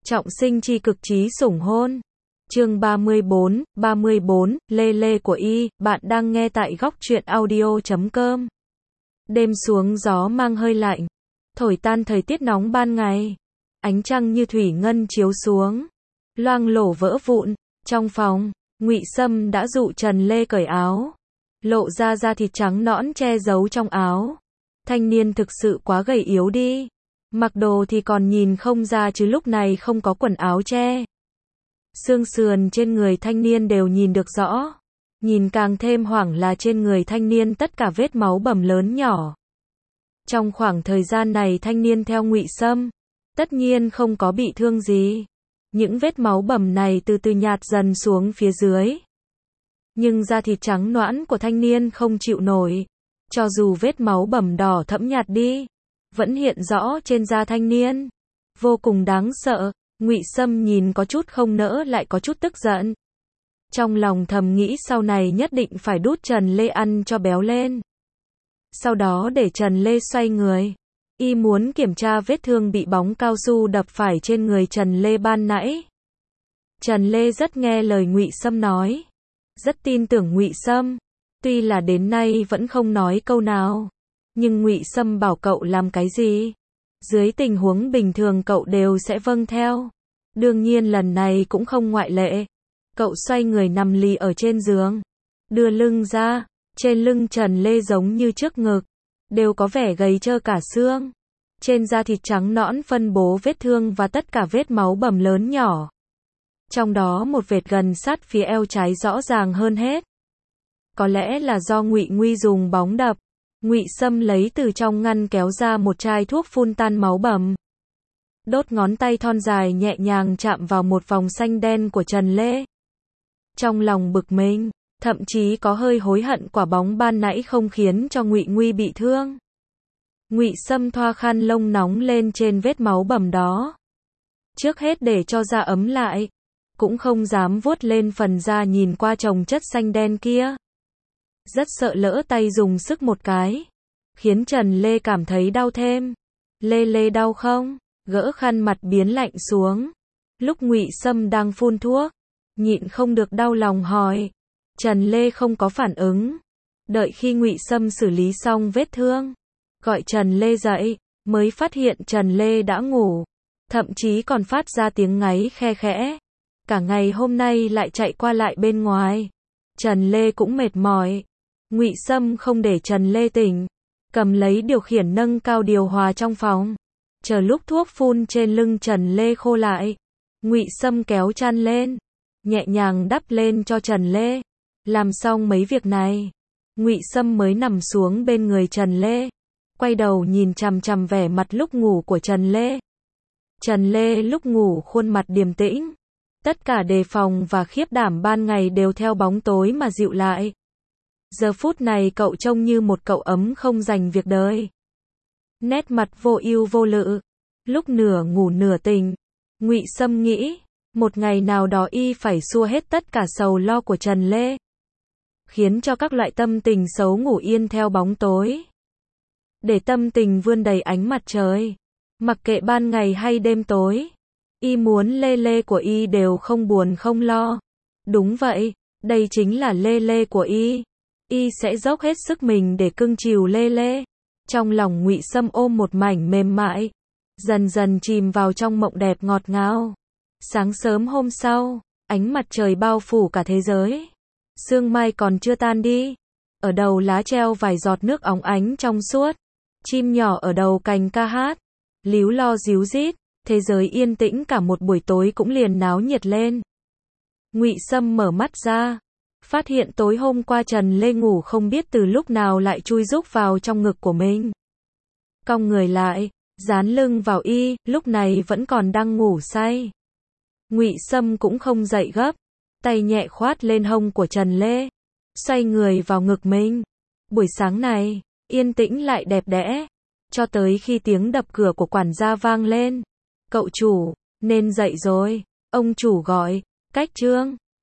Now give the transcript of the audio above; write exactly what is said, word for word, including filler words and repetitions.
Trọng sinh chi cực trí sủng hôn. Chương ba mươi bốn, ba mươi bốn, Lê Lê của Y, bạn đang nghe tại góc truyện audio chấm com. Đêm xuống gió mang hơi lạnh, thổi tan thời tiết nóng ban ngày. Ánh trăng như thủy ngân chiếu xuống, loang lổ vỡ vụn. Trong phòng, Ngụy Sâm đã dụ Trần Lê cởi áo, lộ ra da thịt trắng nõn che giấu trong áo. Thanh niên thực sự quá gầy yếu đi. Mặc đồ thì còn nhìn không ra chứ lúc này không có quần áo che. Xương sườn trên người thanh niên đều nhìn được rõ. Nhìn càng thêm hoảng là trên người thanh niên tất cả vết máu bầm lớn nhỏ. Trong khoảng thời gian này thanh niên theo Ngụy Sâm, tất nhiên không có bị thương gì. Những vết máu bầm này từ từ nhạt dần xuống phía dưới. Nhưng da thịt trắng nõn của thanh niên không chịu nổi. Cho dù vết máu bầm đỏ thẫm nhạt đi, vẫn hiện rõ trên da thanh niên. Vô cùng đáng sợ. Ngụy Sâm nhìn có chút không nỡ lại có chút tức giận. Trong lòng thầm nghĩ sau này nhất định phải đút Trần Lê ăn cho béo lên. Sau đó để Trần Lê xoay người. Y muốn kiểm tra vết thương bị bóng cao su đập phải trên người Trần Lê ban nãy. Trần Lê rất nghe lời Ngụy Sâm nói. Rất tin tưởng Ngụy Sâm. Tuy là đến nay vẫn không nói câu nào. Nhưng Ngụy Sâm bảo cậu làm cái gì, dưới tình huống bình thường cậu đều sẽ vâng theo. Đương nhiên lần này cũng không ngoại lệ. Cậu xoay người nằm lì ở trên giường, đưa lưng ra. Trên lưng Trần Lê giống như trước ngực, đều có vẻ gầy trơ cả xương. Trên da thịt trắng nõn phân bố vết thương và tất cả vết máu bầm lớn nhỏ. Trong đó một vệt gần sát phía eo trái rõ ràng hơn hết. Có lẽ là do Ngụy Nguy dùng bóng đập. Ngụy Sâm lấy từ trong ngăn kéo ra một chai thuốc phun tan máu bầm. Đốt ngón tay thon dài nhẹ nhàng chạm vào một vòng xanh đen của Trần Lê. Trong lòng bực mình, thậm chí có hơi hối hận quả bóng ban nãy không khiến cho Ngụy Nguy bị thương. Ngụy Sâm thoa khăn lông nóng lên trên vết máu bầm đó. Trước hết để cho da ấm lại, cũng không dám vuốt lên phần da nhìn qua chồng chất xanh đen kia. Rất sợ lỡ tay dùng sức một cái, khiến Trần Lê cảm thấy đau thêm. Lê Lê đau không? Gỡ khăn mặt biến lạnh xuống. Lúc Ngụy Sâm đang phun thuốc, nhịn không được đau lòng hỏi. Trần Lê không có phản ứng. Đợi khi Ngụy Sâm xử lý xong vết thương, gọi Trần Lê dậy, mới phát hiện Trần Lê đã ngủ. Thậm chí còn phát ra tiếng ngáy khe khẽ. Cả ngày hôm nay lại chạy qua lại bên ngoài. Trần Lê cũng mệt mỏi. Ngụy Sâm không để Trần Lê tỉnh, cầm lấy điều khiển nâng cao điều hòa trong phòng. Chờ lúc thuốc phun trên lưng Trần Lê khô lại, Ngụy Sâm kéo chăn lên, nhẹ nhàng đắp lên cho Trần Lê. Làm xong mấy việc này, Ngụy Sâm mới nằm xuống bên người Trần Lê, quay đầu nhìn chằm chằm vẻ mặt lúc ngủ của Trần Lê. Trần Lê lúc ngủ khuôn mặt điềm tĩnh, tất cả đề phòng và khiếp đảm ban ngày đều theo bóng tối mà dịu lại. Giờ phút này cậu trông như một cậu ấm không dành việc đời. Nét mặt vô ưu vô lự. Lúc nửa ngủ nửa tỉnh, Ngụy Sâm nghĩ, một ngày nào đó y phải xua hết tất cả sầu lo của Trần Lê. Khiến cho các loại tâm tình xấu ngủ yên theo bóng tối. Để tâm tình vươn đầy ánh mặt trời. Mặc kệ ban ngày hay đêm tối. Y muốn Lê Lê của y đều không buồn không lo. Đúng vậy, đây chính là Lê Lê của y. Y sẽ dốc hết sức mình để cưng chiều Lê Lê. Trong lòng Ngụy Sâm ôm một mảnh mềm mại, dần dần chìm vào trong mộng đẹp ngọt ngào. Sáng sớm hôm sau, ánh mặt trời bao phủ cả thế giới. Sương mai còn chưa tan đi. Ở đầu lá treo vài giọt nước óng ánh trong suốt. Chim nhỏ ở đầu cành ca hát, líu lo ríu rít. Thế giới yên tĩnh cả một buổi tối cũng liền náo nhiệt lên. Ngụy Sâm mở mắt ra, phát hiện tối hôm qua Trần Lê ngủ không biết từ lúc nào lại chui rúc vào trong ngực của mình. Cong người lại, dán lưng vào y, lúc này vẫn còn đang ngủ say. Ngụy Sâm cũng không dậy gấp, tay nhẹ khoát lên hông của Trần Lê, xoay người vào ngực mình. Buổi sáng này, yên tĩnh lại đẹp đẽ, cho tới khi tiếng đập cửa của quản gia vang lên. Cậu chủ, nên dậy rồi, ông chủ gọi. Cách Trương.